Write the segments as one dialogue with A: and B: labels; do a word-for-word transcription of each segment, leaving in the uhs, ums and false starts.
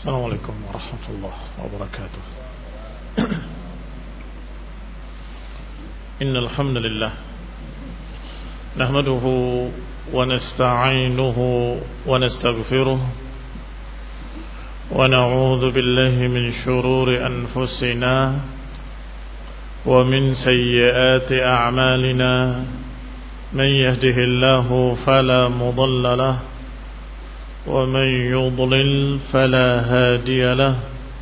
A: السلام عليكم ورحمة الله وبركاته. إن الحمد لله نحمده ونستعينه ونستغفره ونعوذ بالله من شرور أنفسنا ومن سيئات أعمالنا. من يهده الله فلا مضل له ومن يضلل فلا هادي له،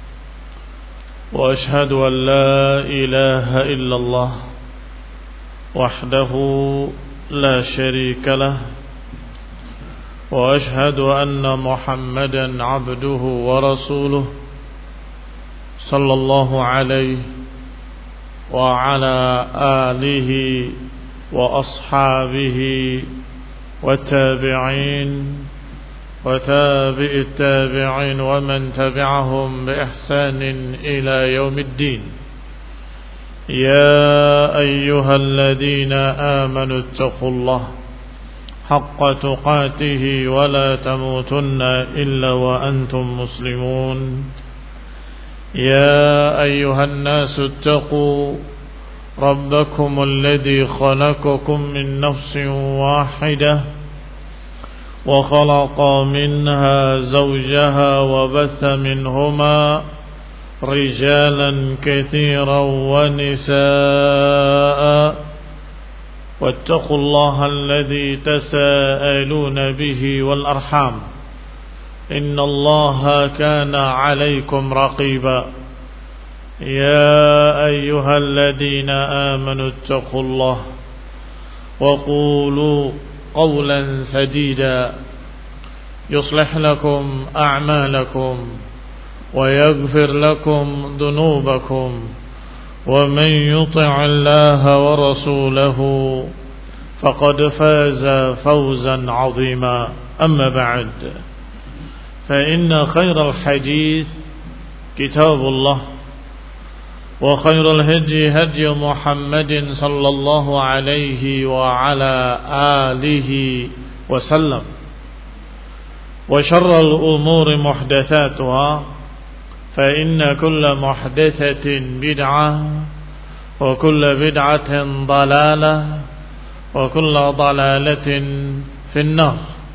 A: وأشهد أن لا إله إلا الله وحده لا شريك له، وأشهد أن محمدا عبده ورسوله صلى الله عليه وعلى آله وأصحابه والتابعين وتابع التابعين ومن تبعهم بإحسان إلى يوم الدين. يا أيها الذين آمنوا اتقوا الله حق تقاته ولا تموتن إلا وأنتم مسلمون. يا أيها الناس اتقوا ربكم الذي خلقكم من نفس واحدة وخلق منها زوجها وبث منهما رجالا كثيرا ونساء، واتقوا الله الذي تساءلون به والأرحام إن الله كان عليكم رقيبا. يا أيها الذين آمنوا اتقوا الله وقولوا قولا سديدا يصلح لكم أعمالكم ويغفر لكم ذنوبكم، ومن يطع الله ورسوله فقد فاز فوزا عظيما. أما بعد، فإن خير الحديث كتاب الله، وخير الهدي هدي محمد صلى الله عليه وعلى آله وسلم، وشر الأمور محدثاتها، فإن كل محدثة بدعة وكل بدعة ضلالة وكل ضلالة في النار.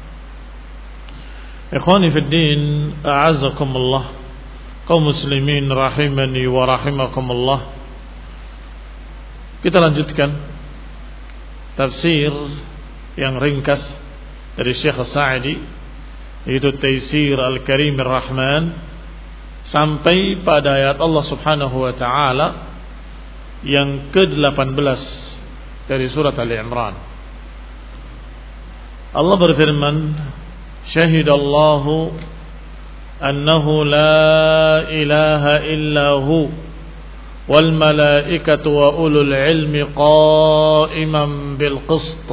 A: إخواني في الدين، أعزكم الله، kaum muslimin rahimani wa rahimakumullah. Kita lanjutkan tafsir yang ringkas dari Syekh As-Sa'di, yaitu Taisir Al-Karim Ar-Rahman, sampai pada ayat Allah Subhanahu wa taala yang ke delapan belas dari surat Ali Imran. Allah berfirman, syahidallahu annahu la ilaha illa hu wal malaikatu wa ulul ilmi qa'iman bil qist.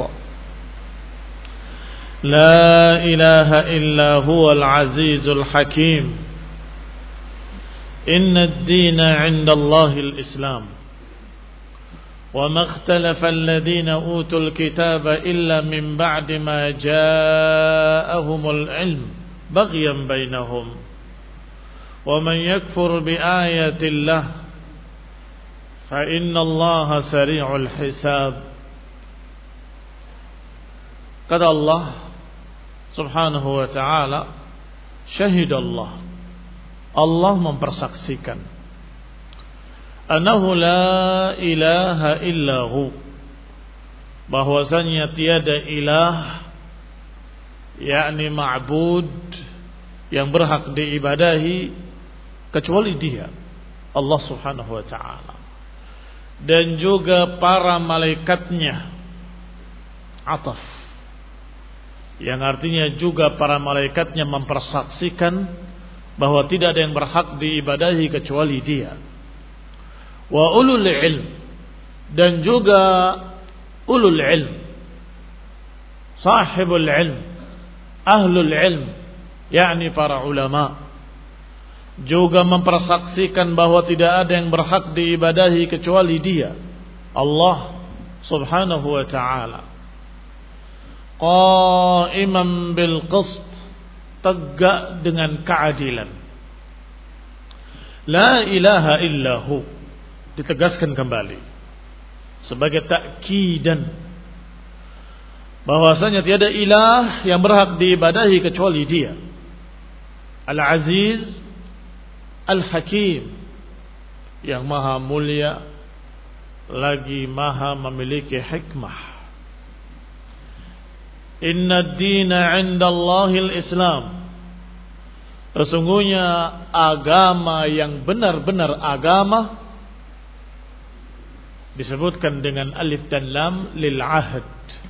A: La ilaha illa huwal azizul hakim. Inna ad-dina 'inda Allahil Islam. Wa ma ikhtalafa alladhina utul kitaba illa min ba'di ma ja'ahumul ilm baghyan bainahum. Wa man yakfur bi ayatillah fa innallaha sari'ul hisab. Kata Allah Subhanahu wa ta'ala, syahidallah, Allah mempersaksikan, annahu la ilaha illahu, bahwasanya tiada ilah, yakni ma'bud yang berhak diibadahi kecuali Dia, Allah Subhanahu wa ta'ala, dan juga para malaikatnya. Ataf, yang artinya juga para malaikatnya mempersaksikan bahwa tidak ada yang berhak diibadahi kecuali Dia. Wa ulul ilm, dan juga ulul ilm, sahibul ilm, ahlul ilm, yakni para ulama, juga mempersaksikan bahwa tidak ada yang berhak diibadahi kecuali Dia, Allah Subhanahu wa ta'ala. Qa'iman bil qist, tegak dengan keadilan. La ilaha illahu, ditegaskan kembali sebagai takkidan bahwasanya tiada ilah yang berhak diibadahi kecuali Dia. Al-Aziz, Al-Hakim, yang maha mulia lagi maha memiliki hikmah. Inna ad-dina 'inda Allahil Islam. Sesungguhnya agama yang benar-benar agama disebutkan dengan alif dan lam lil ahd.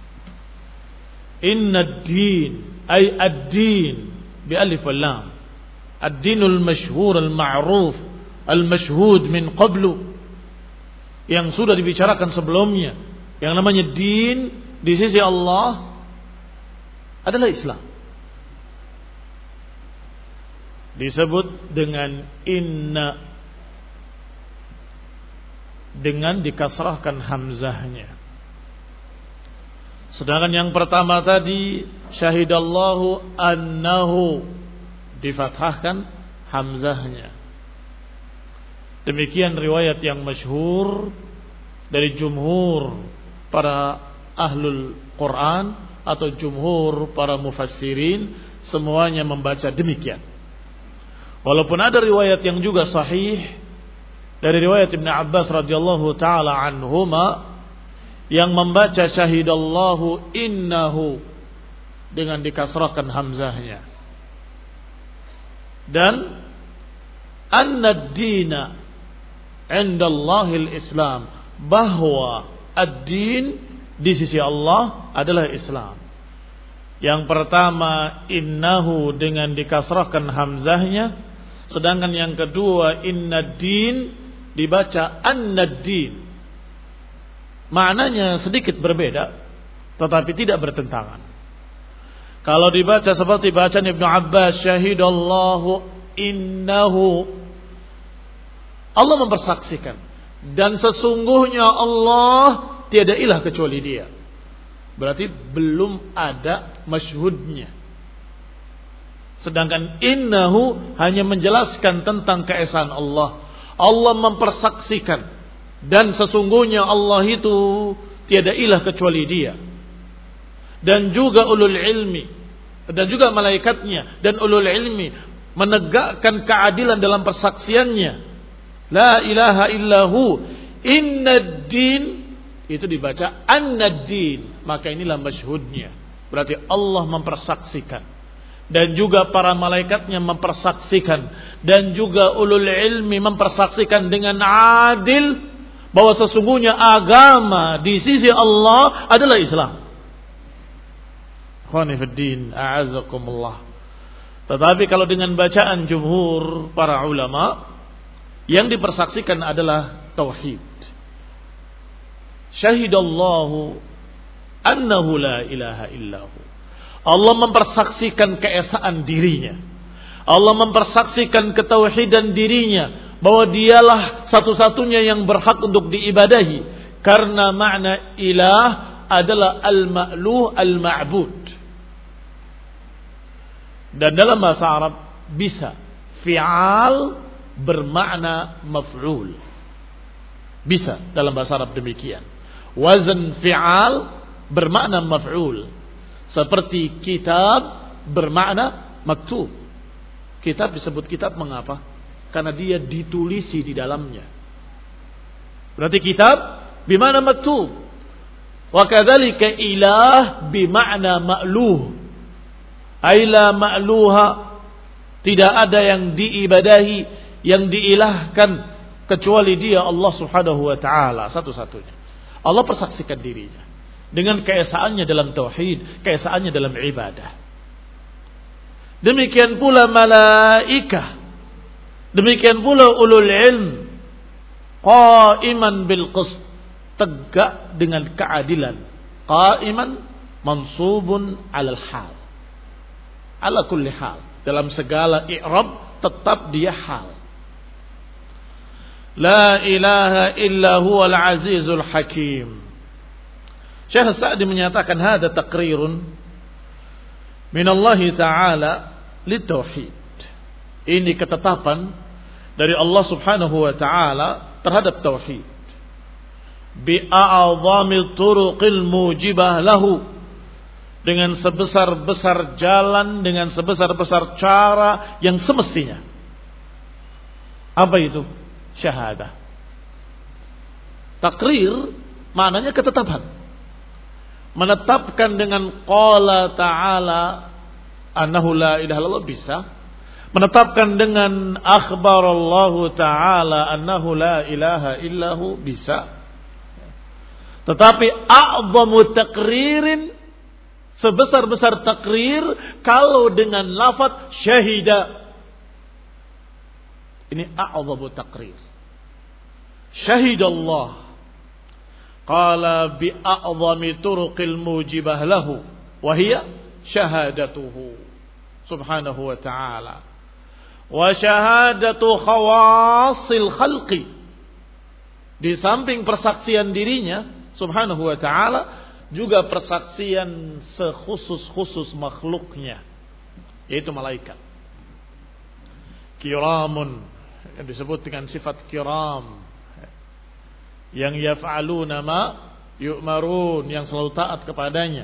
A: Inna ad-din ay ad-din bi alif wal lam. Ad-dinul masyhur al-ma'ruf al-mashhud min qablu, yang sudah dibicarakan sebelumnya. Yang namanya din di sisi Allah adalah Islam. Disebut dengan inna, dengan dikasrahkan hamzahnya. Sedangkan yang pertama tadi syahidallahu annahu, difathahkan hamzahnya. Demikian riwayat yang masyhur dari jumhur para ahlul Quran atau jumhur para mufassirin, semuanya membaca demikian. Walaupun ada riwayat yang juga sahih dari riwayat Ibn Abbas radhiyallahu taala anhuma yang membaca syahidallahu innahu dengan dikasrahkan hamzahnya. Dan anna-d-dina 'inda Allahil Islam, bahwa ad-din di sisi Allah adalah Islam. Yang pertama innahu dengan dikasrahkan hamzahnya, sedangkan yang kedua inna-din dibaca anna-din. Maknanya sedikit berbeda tetapi tidak bertentangan. Kalau dibaca seperti bacaan Ibnu Abbas syahidallahu innahu, Allah mempersaksikan dan sesungguhnya Allah tiada ilah kecuali Dia. Berarti belum ada masyhudnya. Sedangkan innahu hanya menjelaskan tentang keesaan Allah. Allah mempersaksikan dan sesungguhnya Allah itu tiada ilah kecuali Dia. Dan juga ulul ilmi dan juga malaikatnya dan ulul ilmi menegakkan keadilan dalam persaksiannya. La ilaha illahu innad-din, itu dibaca annad-din, maka inilah masyhudnya. Berarti Allah mempersaksikan dan juga para malaikatnya mempersaksikan dan juga ulul ilmi mempersaksikan dengan adil bahwa sesungguhnya agama di sisi Allah adalah Islam. Ikhwani fid din, a'azzakumullah. Tetapi kalau dengan bacaan jumhur para ulama, yang dipersaksikan adalah tauhid. Syahidallahu annahu la ilaha illahu. Allah mempersaksikan keesaan dirinya. Allah mempersaksikan ketauhidan dirinya, bahwa Dialah satu-satunya yang berhak untuk diibadahi. Karena makna ilah adalah al-ma'luh al-ma'bud. Dan dalam bahasa Arab bisa fi'al bermakna maf'ul. Bisa dalam bahasa Arab demikian. Wazan fi'al bermakna maf'ul. Seperti kitab bermakna maktub. Kitab disebut kitab mengapa? Karena dia ditulisi di dalamnya. Berarti kitab bimana maktub. Wa kadzalika ilah bima'na ma'luh. Aila ma'luha, tidak ada yang diibadahi, yang diilahkan kecuali Dia, Allah Subhanahu wa taala satu-satunya. Allah persaksikan dirinya dengan keesaannya dalam tauhid, keesaannya dalam ibadah. Demikian pula malaikah, demikian pula ulul ilm, qaiman bil qist, tegak dengan keadilan. Qaiman mansubun alal hal, ala kulli hal, dalam segala i'rab tetap dia hal. La ilaha illa huwal azizul hakim. Syekh Sa'di menyatakan hada taqrirun min Allah Ta'ala litauhid. Ini ketetapan dari Allah Subhanahu wa taala terhadap tauhid. Bi a'zami turuqil mujibah lahu, dengan sebesar-besar jalan, dengan sebesar-besar cara yang semestinya. Apa itu? Syahadah. Takrir maknanya ketetapan. Menetapkan dengan qala ta'ala annahu la ilaha illallah bisa. Menetapkan dengan akhbarallahu ta'ala annahu la ilaha illahu bisa. Tetapi a'zamu takririn, sebesar-besar takrir kalau dengan lafaz syahida. Ini a'zamu takrir. Syahidallah qala bi a'zami turuqil mujibah lahu wa hiya syahadatuhu subhanahu wa ta'ala wa syahadatu khawasil khalqi. Di samping persaksian dirinya subhanahu wa ta'ala, juga persaksian sekhusus-khusus makhluknya, yaitu malaikat. Kiramun, yang disebut dengan sifat kiram, yang yaf'aluna ma yu'marun, yang selalu taat kepadanya.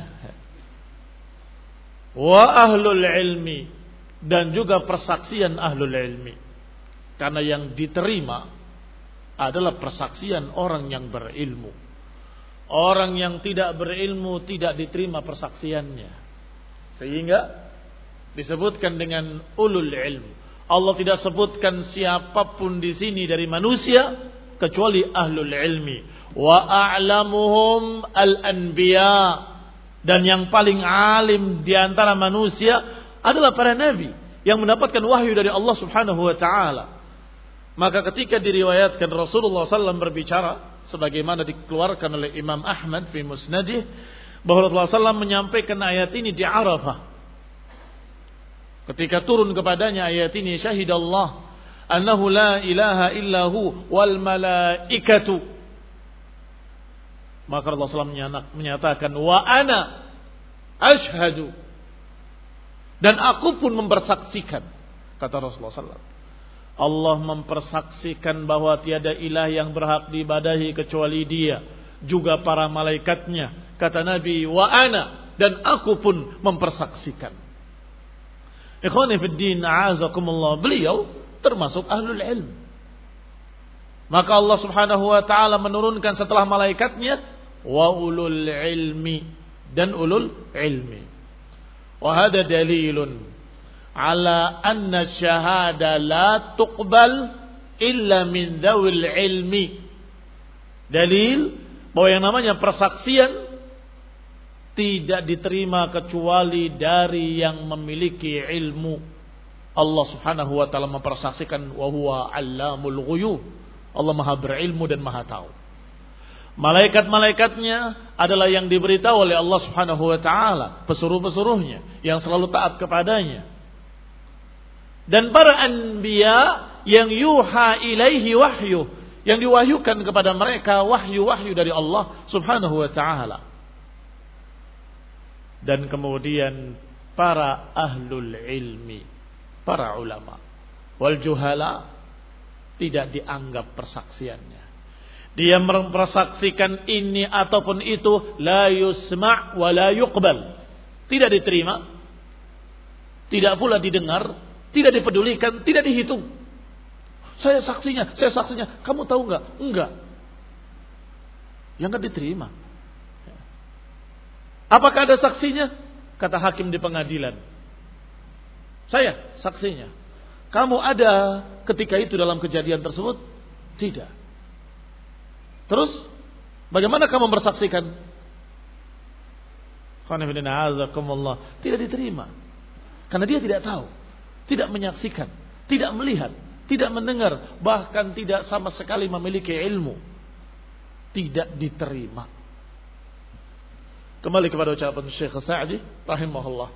A: Wa ahlul ilmi, dan juga persaksian ahlul ilmi, karena yang diterima adalah persaksian orang yang berilmu. Orang yang tidak berilmu tidak diterima persaksiannya, sehingga disebutkan dengan ulul ilm. Allah tidak sebutkan siapapun di sini dari manusia kecuali ahlul ilmi. Wa a'lamuhum al-anbiya, dan yang paling alim di antara manusia adalah para nabi yang mendapatkan wahyu dari Allah Subhanahu wa taala. Maka ketika diriwayatkan Rasulullah sallallahu alaihi wasallam berbicara, sebagaimana dikeluarkan oleh Imam Ahmad fi Musnadih, bahwa Rasulullah sallallahu alaihi wasallam menyampaikan ayat ini di Arafah. Ketika turun kepadanya ayat ini, syahidallah annahu la ilaha illahu wal malaikatu. Maka Rasulullah sallallahu alaihi wasallam menyatakan, wa ana ashhadu, dan aku pun mempersaksikan. Kata Rasulullah sallallahu alaihi wasallam, Allah mempersaksikan bahwa tiada ilah yang berhak diibadahi kecuali Dia, juga para malaikatnya. Kata Nabi, wa ana, dan aku pun mempersaksikan. Ikhwani fid din, a'azakumullah, beliau termasuk ahlul ilm. Maka Allah Subhanahu wa taala menurunkan setelah malaikatnya wa ulul ilmi, dan ulul ilmi. Wa hada dalilun ala anna syahada la tuqbal illa min dzawil ilmi. Dalil bahwa yang namanya persaksian tidak diterima kecuali dari yang memiliki ilmu. Allah Subhanahu wa taala mempersaksikan wa huwa 'allamul ghuyub. Allah Maha berilmu dan Maha tahu. Malaikat-malaikatnya adalah yang diberitahu oleh Allah Subhanahu wa taala, pesuruh-pesuruhnya yang selalu taat kepadanya. Dan para anbiya yang yuha ilaihi wahyu, yang diwahyukan kepada mereka wahyu-wahyu dari Allah Subhanahu wa taala. Dan kemudian para ahlul ilmi, para ulama wal juhala, tidak dianggap persaksiannya. Dia mempersaksikan ini ataupun itu, la yusma' wa la yuqbal, tidak diterima, tidak pula didengar, tidak dipedulikan, tidak dihitung. Saya saksinya, saya saksinya. Kamu tahu enggak? Enggak. Yang enggak diterima. Apakah ada saksinya? Kata hakim di pengadilan, saya saksinya. Kamu ada ketika itu dalam kejadian tersebut? Tidak. Terus bagaimana kamu bersaksikan? Tidak diterima. Karena dia tidak tahu, tidak menyaksikan, tidak melihat, tidak mendengar, bahkan tidak sama sekali memiliki ilmu. Tidak diterima. Kembali kepada ucapan Syekh Sa'di rahimahullah.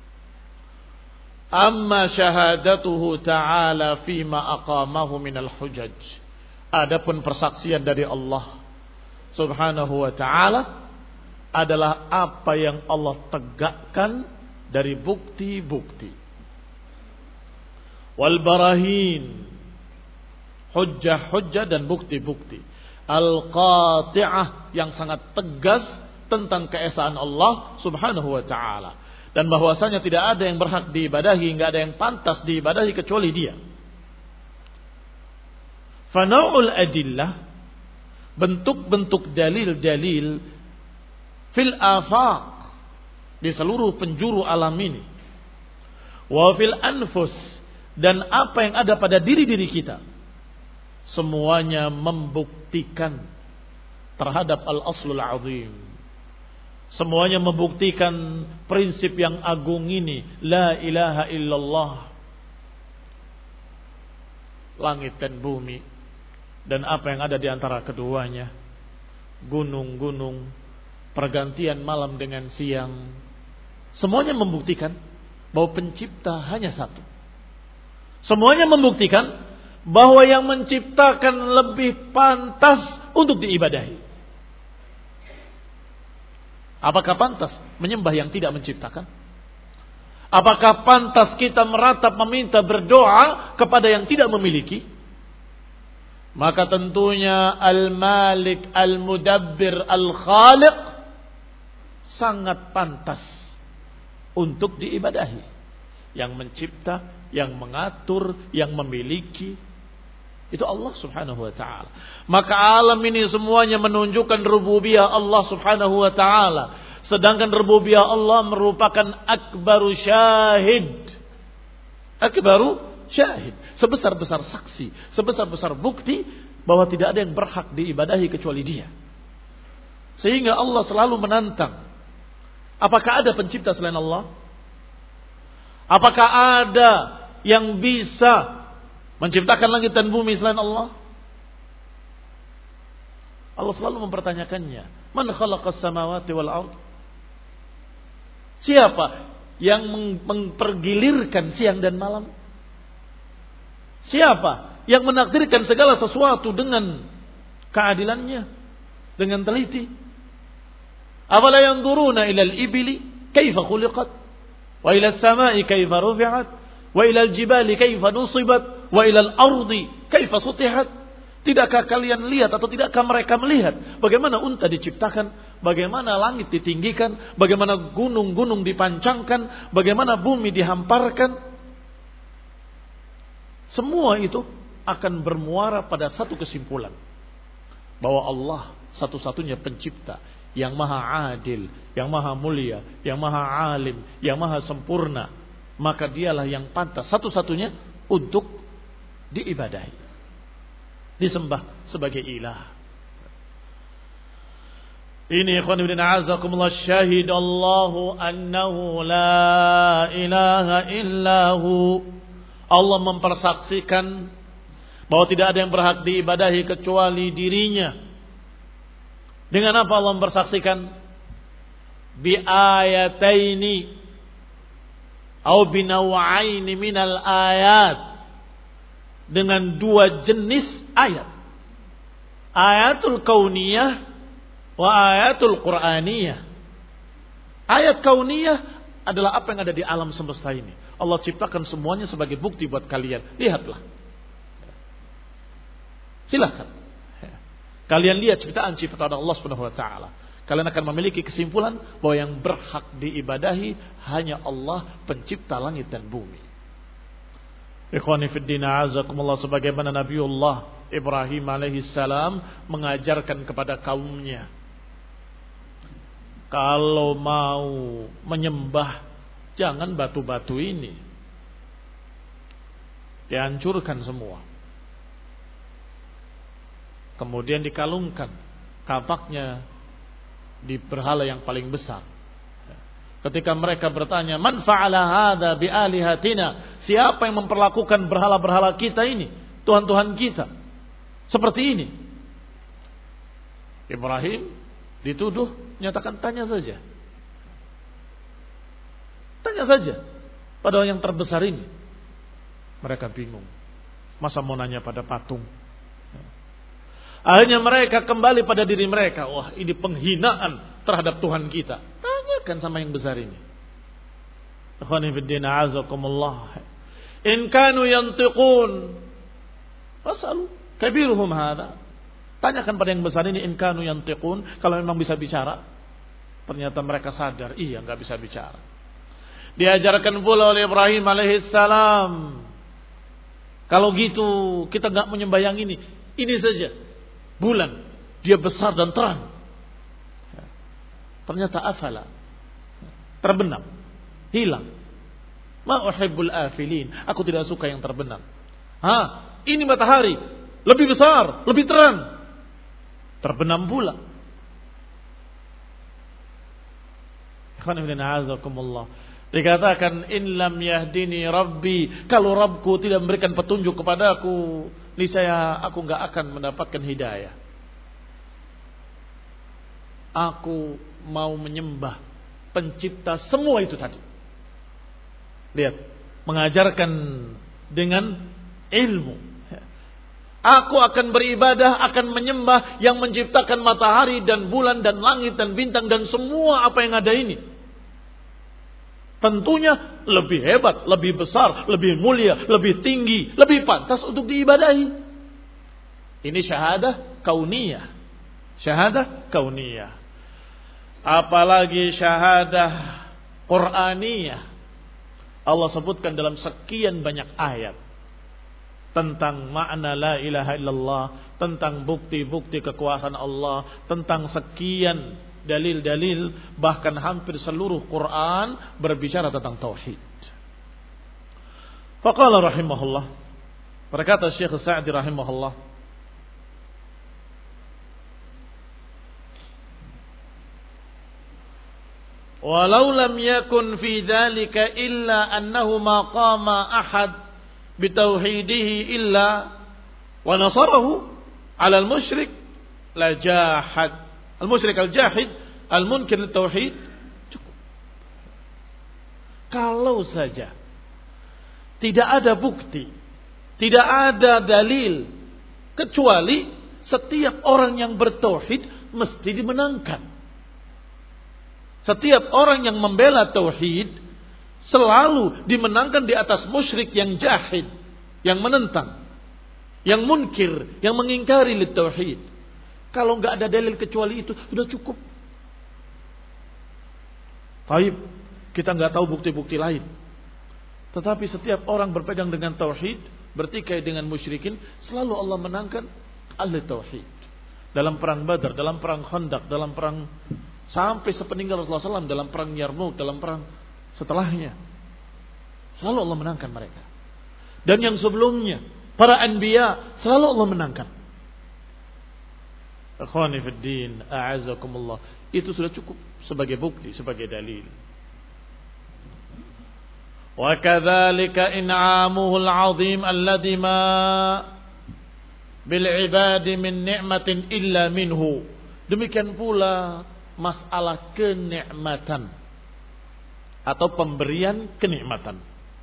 A: Amma syahadatuhu ta'ala fima aqamahu minal hujaj. Adapun persaksian dari Allah Subhanahu wa ta'ala adalah apa yang Allah tegakkan dari bukti-bukti. Wal barahin, hujjah-hujjah dan bukti-bukti al-qati'ah yang sangat tegas tentang keesaan Allah Subhanahu wa taala, dan bahwasanya tidak ada yang berhak diibadahi, enggak ada yang pantas diibadahi kecuali Dia. Fana'ul adillah, bentuk-bentuk dalil-dalil fil afaq, di seluruh penjuru alam ini, wa fil anfus, dan apa yang ada pada diri-diri kita, semuanya membuktikan terhadap al-aslul azim. Semuanya membuktikan prinsip yang agung ini, la ilaha illallah. Langit dan bumi dan apa yang ada di antara keduanya, gunung-gunung, pergantian malam dengan siang, semuanya membuktikan bahwa pencipta hanya satu. Semuanya membuktikan bahwa yang menciptakan lebih pantas untuk diibadahi. Apakah pantas menyembah yang tidak menciptakan? Apakah pantas kita meratap, meminta, berdoa kepada yang tidak memiliki? Maka tentunya Al-Malik, Al-Mudabbir, Al-Khaliq sangat pantas untuk diibadahi. Yang mencipta, yang mengatur, yang memiliki, itu Allah Subhanahu wa ta'ala. Maka alam ini semuanya menunjukkan rububiyah Allah Subhanahu wa ta'ala. Sedangkan rububiyah Allah merupakan akbaru syahid. Akbaru syahid, sebesar-besar saksi, sebesar-besar bukti bahwa tidak ada yang berhak diibadahi kecuali Dia. Sehingga Allah selalu menantang, apakah ada pencipta selain Allah? Apakah ada yang bisa menciptakan langit dan bumi selain Allah? Allah selalu mempertanyakannya. Man khalaqas samawati wal ard? Siapa yang mempergilirkan siang dan malam? Siapa yang menakdirkan segala sesuatu dengan keadilannya, dengan teliti? Afala yanzuruna ila al-ibli kaifa khuliqat, wa ila as-sama'i kaifa rufi'at, wa ila al-jibali kaifa nusibat, wa ila al-ardi kaifa sutihat. Tidakkah kalian lihat atau tidakkah mereka melihat bagaimana unta diciptakan, bagaimana langit ditinggikan, bagaimana gunung-gunung dipancangkan, bagaimana bumi dihamparkan? Semua itu akan bermuara pada satu kesimpulan, bahwa Allah satu-satunya pencipta yang maha adil, yang maha mulia, yang maha alim, yang maha sempurna. Maka Dialah yang pantas satu-satunya untuk diibadahi, disembah sebagai ilah. Ini ikhwan ibn a'azakumullah, syahid Allahu annahu la ilaha illahu. Allah mempersaksikan bahwa tidak ada yang berhak diibadahi kecuali Dirinya. Dengan apa Allah mempersaksikan? Bi ayataini au bi naw'aini minal ayat, dengan dua jenis ayat, ayatul kauniyah wa ayatul qur'aniyah. Ayat kauniyah adalah apa yang ada di alam semesta ini. Allah ciptakan semuanya sebagai bukti buat kalian. Lihatlah, silahkan kalian lihat ciptaan-ciptaan Allah Subhanahu wa taala. Kalian akan memiliki kesimpulan bahwa yang berhak diibadahi hanya Allah, pencipta langit dan bumi. Ikhwani fid din, a'azakumullah, sebagaimana Nabiullah Ibrahim alaihi salam mengajarkan kepada kaumnya, kalau mau menyembah, jangan batu-batu ini dihancurkan semua, kemudian dikalungkan kapaknya di berhala yang paling besar. Ketika mereka bertanya, man fa'ala hadza bi alihatina, siapa yang memperlakukan berhala-berhala kita ini, tuhan-tuhan kita seperti ini? Ibrahim dituduh, nyatakan tanya saja. Tanya saja pada yang terbesar ini. Mereka bingung, masa mau nanya pada patung? Akhirnya mereka kembali pada diri mereka. Wah, ini penghinaan terhadap Tuhan kita. Tanyakan sama yang besar ini. Ikhwani fiddin, a'azakumullah. In kanu yantiqun fasalu kabiruhum hadza. Tanyakan pada yang besar ini in kanu yantiqun, kalau memang bisa bicara. Ternyata mereka sadar, iya enggak bisa bicara. Diajarkan pula oleh Ibrahim alaihissalam, kalau gitu kita enggak menyembah yang ini. Ini saja bulan, dia besar dan terang. Ternyata afala, terbenam, hilang. Ma uhibbul afilin, aku tidak suka yang terbenam. Ha, ini matahari lebih besar, lebih terang, terbenam pula. Dikatakan in lam yahdini rabbi, kalau Rabbku tidak memberikan petunjuk kepadaku, niscaya aku enggak akan mendapatkan hidayah. Aku mau menyembah pencipta semua itu tadi. Lihat, mengajarkan dengan ilmu. Aku akan beribadah, akan menyembah yang menciptakan matahari dan bulan dan langit dan bintang dan semua apa yang ada ini. Tentunya lebih hebat, lebih besar, lebih mulia, lebih tinggi, lebih pantas untuk diibadahi. Ini syahadah kauniyah. Syahadah kauniyah. Apalagi syahadah Qur'aniyah. Allah sebutkan dalam sekian banyak ayat tentang makna la ilaha illallah, tentang bukti-bukti kekuasaan Allah, tentang sekian dalil-dalil, bahkan hampir seluruh Quran berbicara tentang tauhid. Faqala rahimahullah, berkata Syekh Sa'di rahimahullah, walau lam yakun fi dzalika illa annahu ma qama ahad bitauhidihi illa wa nasarahu 'ala al-musyrik la jahad al-musyrik al-jahid al-munkir at-tauhid. Cukup. Kalau saja tidak ada bukti, tidak ada dalil, kecuali setiap orang yang bertauhid mesti dimenangkan. Setiap orang yang membela tauhid selalu dimenangkan di atas musyrik yang jahid, yang menentang, yang munkir, yang mengingkari tauhid. Kalau enggak ada dalil kecuali itu, sudah cukup. Baik, kita enggak tahu bukti-bukti lain. Tetapi setiap orang berpegang dengan tauhid, bertikai dengan musyrikin, selalu Allah menangkan ahli tauhid. Dalam perang Badar, dalam perang Khandaq, dalam perang sampai sepeninggal Rasulullah shallallahu alaihi wasallam, dalam perang Yarmouk, dalam perang setelahnya, selalu Allah menangkan mereka. Dan yang sebelumnya, para anbiya, selalu Allah menangkan. Akhwani fid din, a'azakumullah. Itu sudah cukup sebagai bukti, sebagai dalil. Wa kadzalika in'amuhu al-'azim alladhi ma bil 'ibadi min ni'matin illa minhu. Demikian pula masalah kenikmatan atau pemberian kenikmatan.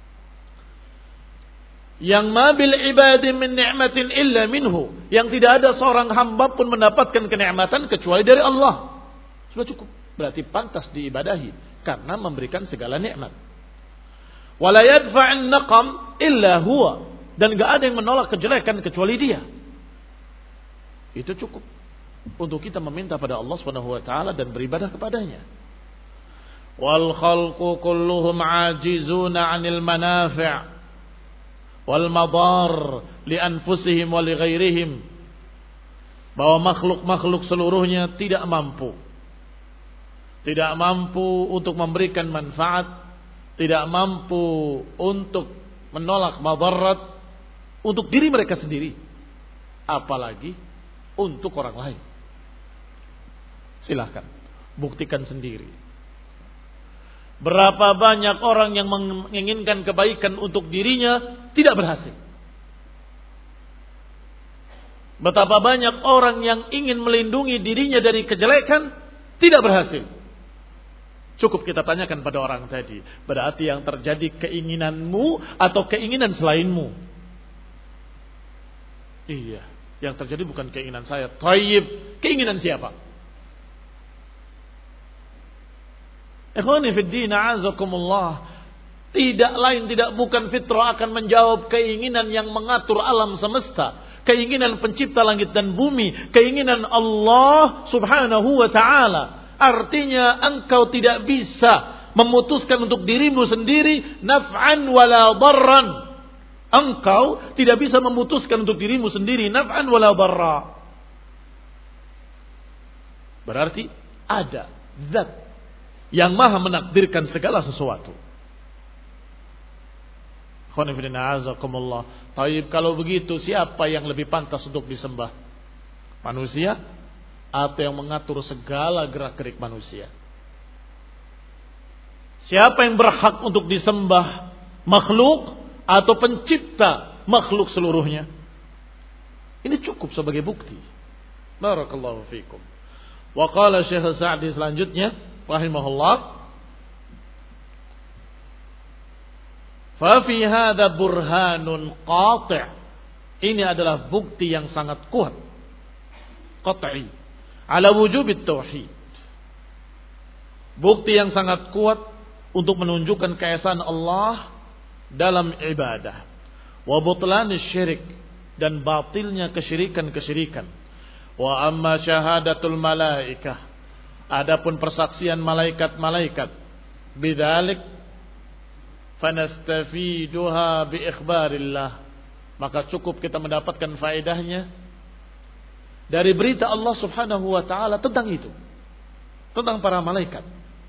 A: Yang ma bil ibadi min ni'matin illa minhu, yang tidak ada seorang hamba pun mendapatkan kenikmatan kecuali dari Allah. Sudah cukup, berarti pantas diibadahi karena memberikan segala nikmat. Wala yadfa'un naqam illa huwa, dan enggak ada yang menolak kejelekan kecuali Dia. Itu cukup untuk kita meminta pada Allah Subhanahu wa taala dan beribadah kepadanya. Wal khalqu kulluhum 'ajizuna 'anil manafi' wal madar li anfusihim wa li ghairihim, bahwa makhluk-makhluk seluruhnya tidak mampu tidak mampu untuk memberikan manfaat, tidak mampu untuk menolak madarat untuk diri mereka sendiri, apalagi untuk orang lain. Silahkan buktikan sendiri. Berapa banyak orang yang menginginkan kebaikan untuk dirinya tidak berhasil. Betapa banyak orang yang ingin melindungi dirinya dari kejelekan tidak berhasil. Cukup kita tanyakan pada orang tadi, berarti yang terjadi keinginanmu atau keinginan selainmu? Iya, yang terjadi bukan keinginan saya. Thayyib, keinginan siapa? Ikhwani fid din, a'azakumullah. Tidak lain tidak bukan fitrah akan menjawab keinginan yang mengatur alam semesta, keinginan pencipta langit dan bumi, keinginan Allah Subhanahu wa taala. Artinya engkau tidak bisa memutuskan untuk dirimu sendiri naf'an wala darran. Engkau tidak bisa memutuskan untuk dirimu sendiri naf'an wala darra. Berarti ada zat yang maha menakdirkan segala sesuatu. Taib, kalau begitu siapa yang lebih pantas untuk disembah? Manusia atau yang mengatur segala gerak-gerik manusia? Siapa yang berhak untuk disembah? Makhluk atau pencipta makhluk seluruhnya? Ini cukup sebagai bukti. Barakallahu fikum. Wa qala Syekh Sa'di selanjutnya rahimahullah, fa fi hadza burhanun qati'. Ini adalah bukti yang sangat kuat, qat'i, ala wujubit tauhid. Bukti yang sangat kuat untuk menunjukkan keesaan Allah dalam ibadah, wa butlanis syirik, dan batilnya kesyirikan-kesyirikan. Wa amma syahadatul malaikah, adapun persaksian malaikat-malaikat, bidzalik fanastafiduha bi ikhbarillah, maka cukup kita mendapatkan faedahnya dari berita Allah Subhanahu wa taala tentang itu, tentang para malaikat.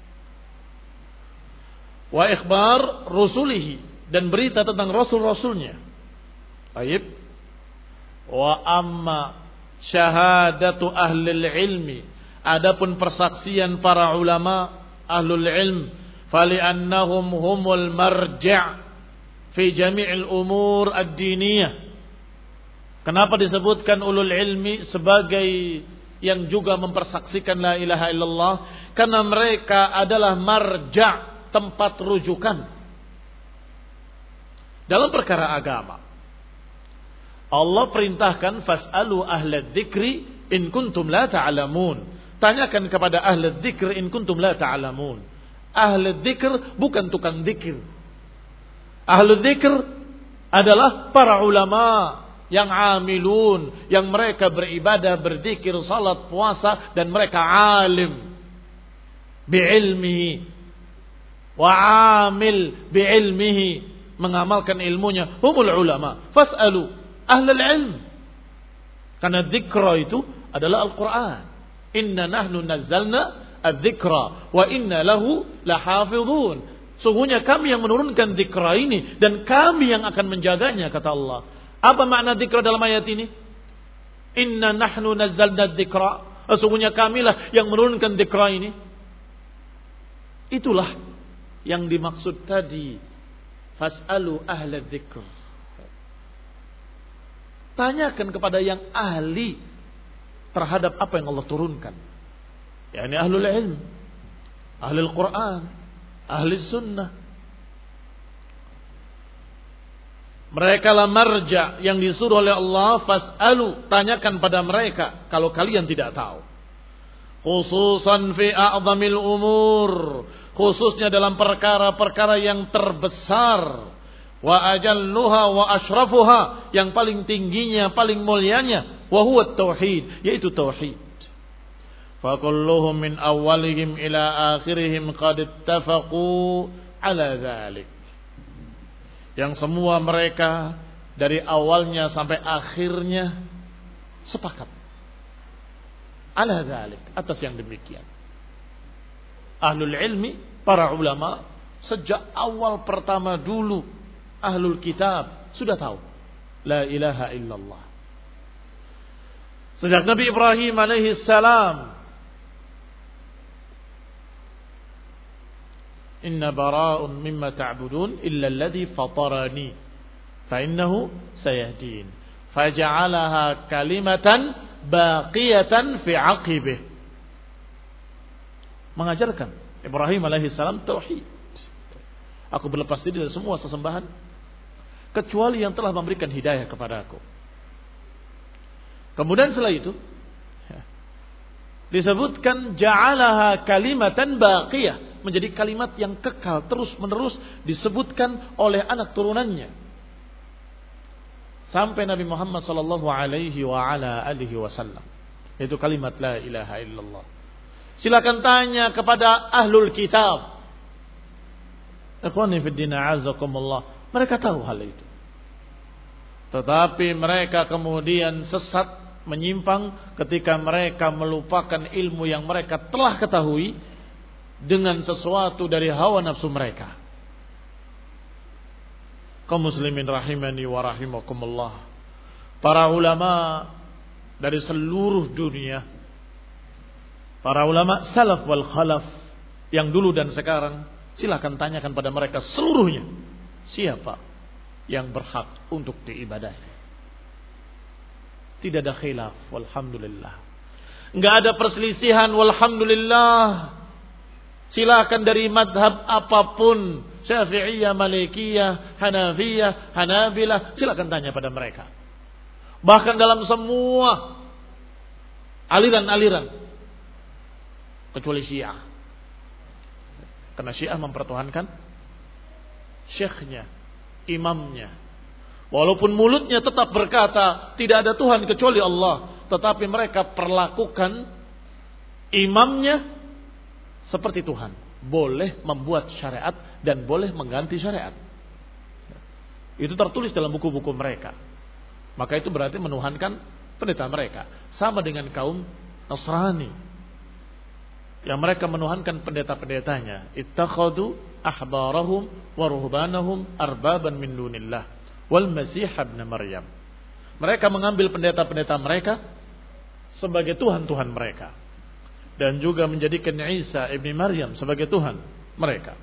A: Wa ikhbar rusulihi, dan berita tentang rasul-rasulnya. Baik. Wa amma syahadatu ahlil ilmi, adapun persaksian para ulama ahlul ilm, fali'annahum humul marja' fi jami'il umur ad-diniyah. Kenapa disebutkan ulul ilmi sebagai yang juga mempersaksikan la ilaha illallah? Karena mereka adalah marja', tempat rujukan dalam perkara agama. Allah perintahkan fas'alu ahlad dzikri in kuntum la ta'lamun. Tanyakan kepada ahlad dzikr in kuntum la ta'lamun. Ahlad dzikr bukan tukang zikir. Ahlul dzikr adalah para ulama yang amilun, yang mereka beribadah, berzikir, salat, puasa, dan mereka alim bi'ilmihi wa amil bi'ilmihi, mengamalkan ilmunya. Humul ulama. Fas'alu ahlul ilm. Karena dzikra itu adalah Al-Quran. Inna nahnu nazzalna adz-dzikra wa inna lahu lahafidhun. Sungguhnya kami yang menurunkan dzikra ini dan kami yang akan menjaganya, kata Allah. Apa makna dzikra dalam ayat ini? Inna nahnu nazzalna adz-dzikra. Sungguhnya kamilah yang menurunkan dzikra ini. Itulah yang dimaksud tadi, fas'alu ahla dzikr. Tanyakan kepada yang ahli terhadap apa yang Allah turunkan, yakni ahlul ilm, ahli Al-Quran, ahli sunnah. Mereka lah marja' yang disuruh oleh Allah, fas'alu, tanyakan pada mereka kalau kalian tidak tahu. Khususan fi a'zamil umur, khususnya dalam perkara-perkara yang terbesar, wa ajalluha wa ashrafuha, yang paling tingginya, paling mulianya, wa huwa tauhid, yaitu tauhid. Fa kulluhum min awwalihim ila akhirihim qad ittafaqu ala dzalik. Yang semua mereka dari awalnya sampai akhirnya sepakat ala dzalik, atas yang demikian. Ahlul ilmi, para ulama, sejak awal pertama dulu ahlul kitab sudah tahu la ilaha illallah. Sejak Nabi Ibrahim alaihi salam, inna bara'un mimma ta'budun illa alladhi fatarani fa innahu sayahdin faja'alaha kalimatan baqiyatan fi 'aqibih. Mengajarkan Ibrahim alaihissalam tauhid. Aku berlepas diri dari semua sesembahan kecuali yang telah memberikan hidayah kepada aku. Kemudian setelah itu disebutkan ja'alaha kalimatan baqiyah, menjadi kalimat yang kekal terus-menerus disebutkan oleh anak turunannya. Sampai Nabi Muhammad sallallahu alaihi wa ala alihi wasallam. Itu kalimat la ilaha illallah. Silakan tanya kepada ahlul kitab. Ikhwani fid din a'azakumullah. Mereka tahu hal itu. Tetapi mereka kemudian sesat, menyimpang ketika mereka melupakan ilmu yang mereka telah ketahui dengan sesuatu dari hawa nafsu mereka. Kaum muslimin rahimani wa rahimakumullah. Para ulama dari seluruh dunia, para ulama salaf wal khalaf yang dulu dan sekarang, silakan tanyakan pada mereka seluruhnya, siapa yang berhak untuk diibadahi. Tidak ada khilaf, walhamdulillah. Enggak ada perselisihan, walhamdulillah. Silakan dari madhab apapun, Syafi'iyah, Malikiyah, Hanafiyah, Hanabilah, silakan tanya pada mereka. Bahkan dalam semua aliran-aliran, kecuali Syiah. Karena Syiah mempertuhankan syekhnya, imamnya. Walaupun mulutnya tetap berkata tidak ada Tuhan kecuali Allah, tetapi mereka perlakukan imamnya seperti Tuhan. Boleh membuat syariat dan boleh mengganti syariat. Itu tertulis dalam buku-buku mereka. Maka itu berarti menuhankan pendeta mereka. Sama dengan kaum Nasrani, yang mereka menuhankan pendeta-pendetanya. Ittakhadu ahbarahum wa ruhbanahum arbaban min dunillah wal masih ibn Maryam. Mereka mengambil pendeta-pendeta mereka sebagai Tuhan-Tuhan mereka, dan juga menjadikan Isa ibn Maryam sebagai Tuhan mereka.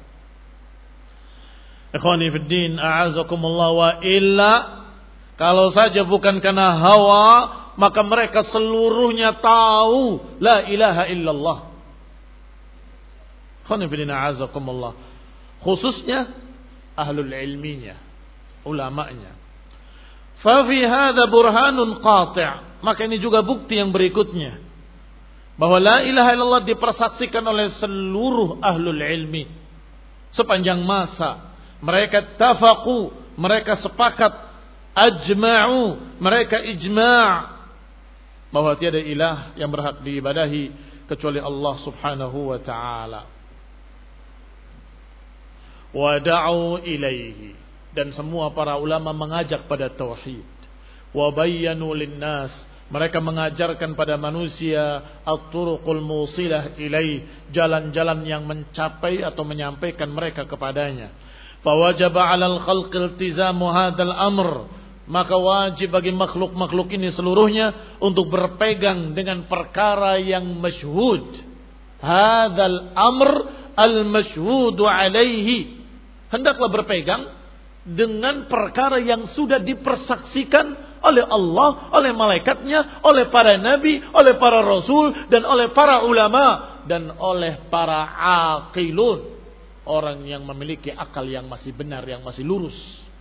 A: Ikhwani fid din a'azakumullah, wa illa, kalau saja bukan karena hawa, maka mereka seluruhnya tahu la ilaha illallah. Ikhwani fid din a'azakumullah, khususnya ahlul ilminya, ulamanya. Fa fi hadza burhanun qati', maka ini juga bukti yang berikutnya bahwa la ilaha illallah dipersaksikan oleh seluruh ahlul ilmi sepanjang masa. Mereka tafaqu, mereka sepakat, ajma'u, mereka ijma' bahwa tiada ilah yang berhak diibadahi kecuali Allah Subhanahu wa ta'ala. Wa da'u ilaihi, dan semua para ulama mengajak pada tauhid. Wa bayyanu linnas, mereka mengajarkan pada manusia at-turuqul musilah ilaih, jalan-jalan yang mencapai atau menyampaikan mereka kepadanya. Fawajaba 'alal khalqi iltizamu hadzal amr, maka wajib bagi makhluk-makhluk ini seluruhnya untuk berpegang dengan perkara yang masyhud. Hadzal amr al-masyhudu 'alaihi, hendaklah berpegang dengan perkara yang sudah dipersaksikan oleh Allah, oleh malaikatnya, oleh para nabi, oleh para rasul, dan oleh para ulama, dan oleh para aqilun, orang yang memiliki akal yang masih benar, yang masih lurus.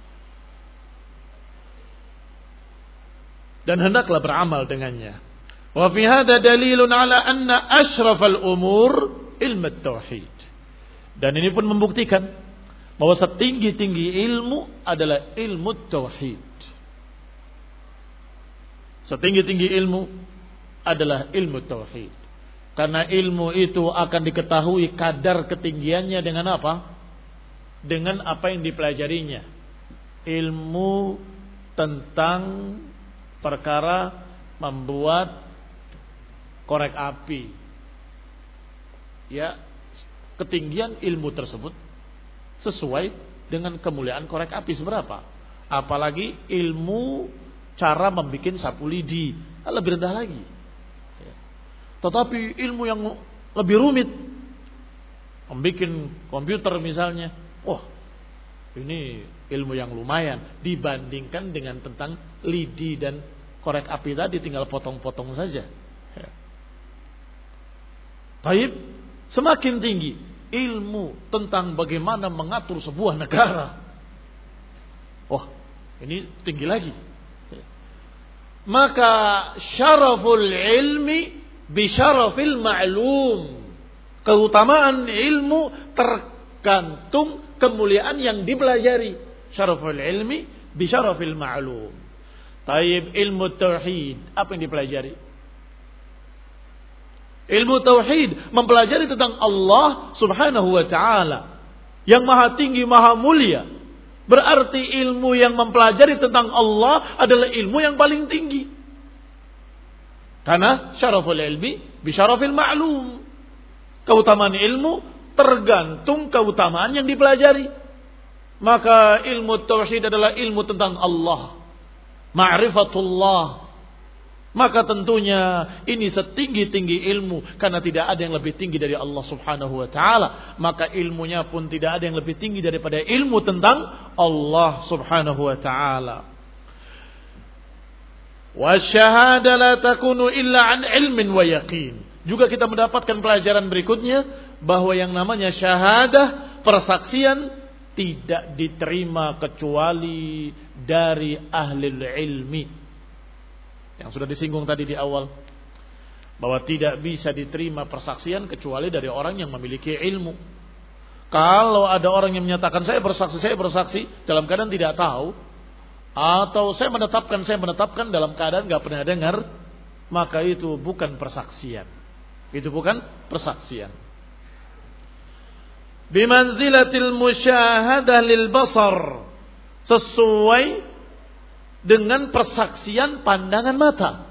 A: Dan hendaklah beramal dengannya. Wa fi hadza dalilun ala anna asyrafal umur ilmu tauhid. Dan ini pun membuktikan bahwa setinggi-tinggi ilmu adalah ilmu tauhid. Setinggi-tinggi ilmu adalah ilmu tauhid. Karena ilmu itu akan diketahui kadar ketinggiannya dengan apa? Dengan apa yang dipelajarinya. Ilmu tentang perkara membuat korek api. Ya, ketinggian ilmu tersebut sesuai dengan kemuliaan korek api seberapa. Apalagi ilmu cara membuat sapu lidi, lebih rendah lagi. Tetapi ilmu yang lebih rumit, membuat komputer misalnya, wah, ini ilmu yang lumayan dibandingkan dengan tentang lidi dan korek api tadi, tinggal potong-potong saja. Baik, semakin tinggi ilmu tentang bagaimana mengatur sebuah negara, wah, ini tinggi lagi. Maka syaraful ilmi bisyarafil ma'lum, Keutamaan ilmu tergantung kemuliaan yang dipelajari. Syaraful ilmi bi syarafil ma'lum. Taib ilmu tauhid, apa yang dipelajari? Ilmu tauhid mempelajari tentang Allah Subhanahu wa taala yang maha tinggi, maha mulia. Berarti ilmu yang mempelajari tentang Allah adalah ilmu yang paling tinggi. Karena syaraful ilmi bi syarafil ma'lum. Keutamaan ilmu tergantung keutamaan yang dipelajari. Maka ilmu tauhid adalah ilmu tentang Allah, ma'rifatullah. Maka tentunya ini setinggi-tinggi ilmu, karena tidak ada yang lebih tinggi dari Allah Subhanahu wa taala. Maka ilmunya pun tidak ada yang lebih tinggi daripada ilmu tentang Allah Subhanahu wa taala. Wasyahada la takunu illa an ilmin wa yaqin. Juga kita mendapatkan pelajaran berikutnya bahwa yang namanya syahadah, persaksian, tidak diterima kecuali dari ahli ilmi. Yang sudah disinggung tadi di awal, bahwa tidak bisa diterima persaksian kecuali dari orang yang memiliki ilmu. Kalau ada orang yang menyatakan saya bersaksi, saya bersaksi dalam keadaan tidak tahu, atau saya menetapkan, saya menetapkan dalam keadaan gak pernah dengar, maka itu bukan persaksian. Itu bukan persaksian. Bimanzilatil musyahadah lil basar, sesuai dengan persaksian pandangan mata.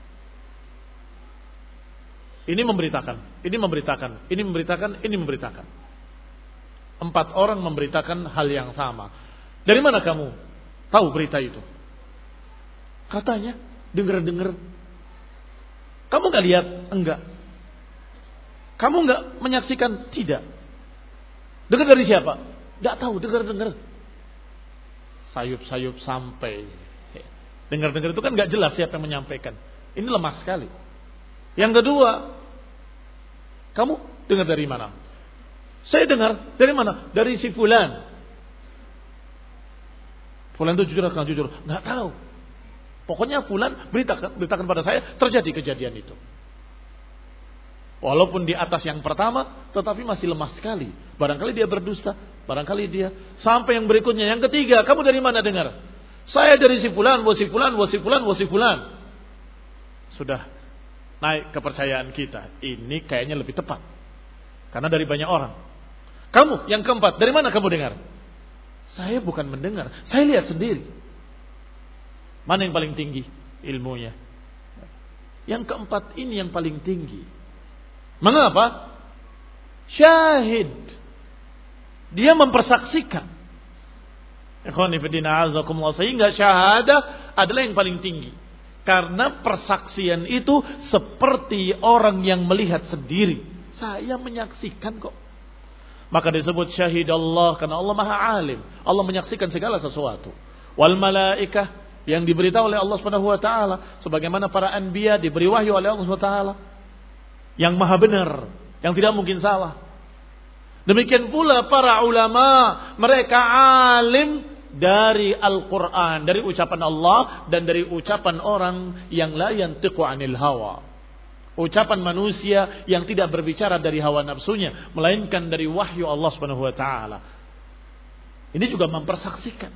A: Ini memberitakan, ini memberitakan, ini memberitakan, ini memberitakan. Empat orang memberitakan hal yang sama. Dari mana kamu tahu berita itu? Katanya dengar-dengar. Kamu gak lihat? Enggak. Kamu gak menyaksikan? Tidak. Dengar dari siapa? Gak tahu, dengar-dengar. Sayup-sayup sampai. Dengar-dengar itu kan gak jelas siapa yang menyampaikan. Ini lemah sekali. Yang kedua, kamu dengar dari mana? Saya dengar dari mana? Dari si fulan. Fulan itu jujur atau jujur? Gak tahu. Pokoknya fulan beritakan, beritakan pada saya terjadi kejadian itu. Walaupun di atas yang pertama, tetapi masih lemah sekali. Barangkali dia berdusta, barangkali dia. Sampai yang berikutnya, yang ketiga, kamu dari mana dengar? Saya dari si fulan, wa si fulan, wa si fulan, wa si fulan. Sudah naik kepercayaan kita. Ini kayaknya lebih tepat, karena dari banyak orang. Kamu yang keempat, dari mana kamu dengar? Saya bukan mendengar, saya lihat sendiri. Mana yang paling tinggi ilmunya? Yang keempat ini yang paling tinggi. Mengapa? Syahid. Dia mempersaksikan. Ikhwani fillah azakumullah, sehingga syahadah adalah yang paling tinggi. Karena persaksian itu seperti orang yang melihat sendiri. Saya menyaksikan kok. Maka disebut syahid Allah, karena Allah Maha Alim. Allah menyaksikan segala sesuatu. Wal malaikah, yang diberitahu oleh Allah Subhanahu wa taala, sebagaimana para anbiya diberi wahyu oleh Allah Subhanahu wa taala, yang maha benar, yang tidak mungkin salah. Demikian pula para ulama, mereka alim dari Al-Quran, dari ucapan Allah dan dari ucapan orang yang la yantiqu anil hawa. Ucapan manusia yang tidak berbicara dari hawa nafsunya, melainkan dari wahyu Allah Subhanahu wa taala. Ini juga mempersaksikan.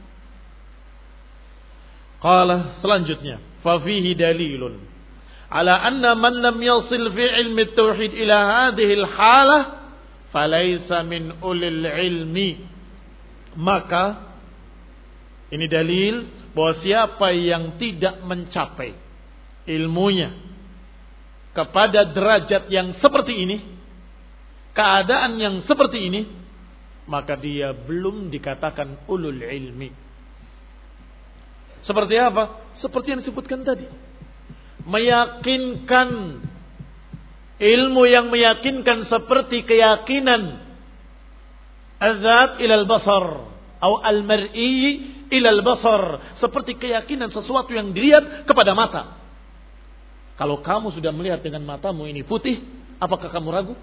A: Qala selanjutnya, fa fihi dalilun ala anna man lam yasil fi ilmi tauhid ila hadhihi al-halah falaysa min ulil ilmi. Maka ini dalil bahwa siapa yang tidak mencapai ilmunya kepada derajat yang seperti ini, keadaan yang seperti ini, maka dia belum dikatakan ulul ilmi. Seperti apa? Seperti yang disebutkan tadi. Meyakinkan, ilmu yang meyakinkan seperti keyakinan azat ilal basar atau al-mar'i ilal basar, seperti keyakinan sesuatu yang dilihat kepada mata. Kalau kamu sudah melihat dengan matamu ini putih, apakah kamu ragu?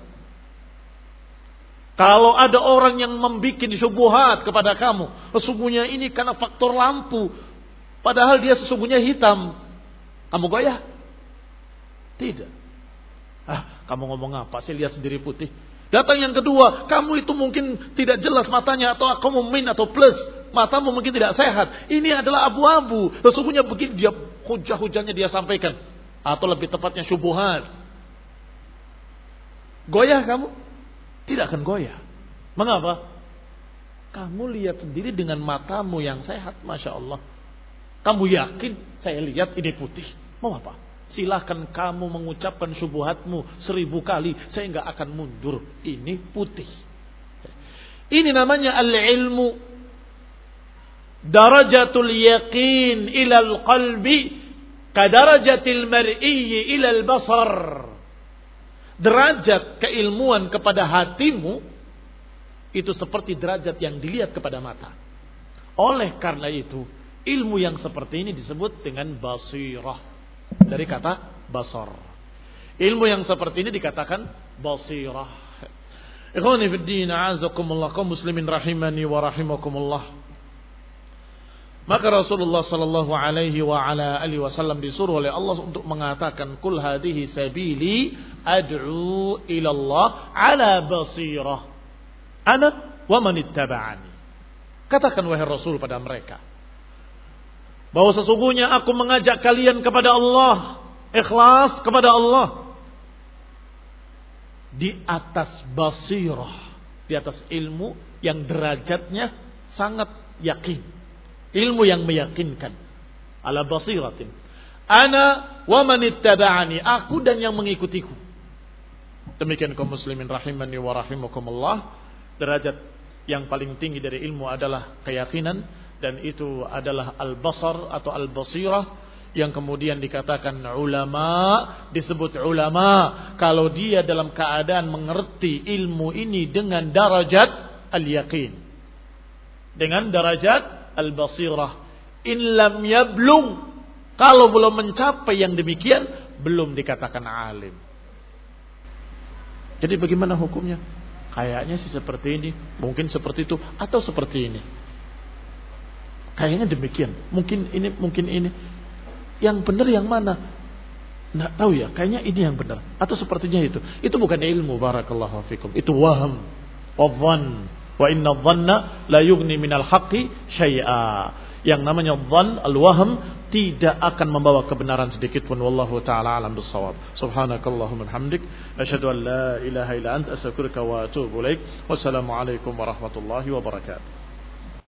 A: Kalau ada orang yang membuat syubhat kepada kamu, sesungguhnya ini karena faktor lampu, padahal dia sesungguhnya hitam, kamu goyah? Tidak. Ah, kamu ngomong apa? Saya lihat sendiri putih. Datang yang kedua, kamu itu mungkin tidak jelas matanya, atau kamu min atau plus, matamu mungkin tidak sehat. Ini adalah abu-abu. Sesungguhnya begini dia hujah-hujahnya dia sampaikan, atau lebih tepatnya syubhat. Goyah kamu? Tidak akan goyah. Mengapa? Kamu lihat sendiri dengan matamu yang sehat, masya Allah. Kamu yakin? Saya lihat ini putih. Mau apa? Silahkan kamu mengucapkan syubhatmu seribu kali, saya nggak akan mundur. Ini putih. Ini namanya al-ilmu. Darajatul yaqin ilal qalbi kadarajatil mar'iyyi ilal basar. Derajat keilmuan kepada hatimu itu seperti derajat yang dilihat kepada mata. Oleh karena itu, ilmu yang seperti ini disebut dengan basirah. Dari kata basar. Ilmu yang seperti ini dikatakan basirah. Ikhwani fid din, a'azakumullah, kaum muslimin rahimani wa rahimakumullah. Maka Rasulullah sallallahu alaihi wa ala alihi wasallam disuruh oleh Allah untuk mengatakan, "Qul hadhihi sabili ad'u ila Allah ala basirah ana wa man ittaba'ani." Katakan wahai Rasul pada mereka, bahwa sesungguhnya aku mengajak kalian kepada Allah, ikhlas kepada Allah, di atas basirah, di atas ilmu yang derajatnya sangat yakin, ilmu yang meyakinkan, ala basiratin ana wa man ittaba'ani, aku dan yang mengikutiku. Demikian kaum muslimin rahimani wa rahimakumullah. Derajat yang paling tinggi dari ilmu adalah keyakinan, dan itu adalah al-basar atau al-basirah, yang kemudian dikatakan ulama, disebut ulama kalau dia dalam keadaan mengerti ilmu ini dengan darajat al-yaqin, dengan darajat al-basirah. In lam yablugh, kalau belum mencapai yang demikian, belum dikatakan alim. Jadi bagaimana hukumnya? Kayaknya sih seperti ini, mungkin seperti itu, atau seperti ini. Kayaknya demikian, mungkin ini, mungkin ini. Yang benar yang mana? Nggak tahu ya, kayaknya ini yang benar, atau sepertinya itu. Itu bukan ilmu, barakallahu fikum. Itu waham, wadhan. Wa inna dhanna la yughni minal haqqi syai'a. Yang namanya dhann, al-wahm, tidak akan membawa kebenaran sedikit pun. Wallahu ta'ala alam bissawab. Subhanakallahumma hamdik, asyhadu an la ilaha illa anta, astaghfiruka wa atubu ilaik. Wassalamu alaikum warahmatullahi wabarakatuh.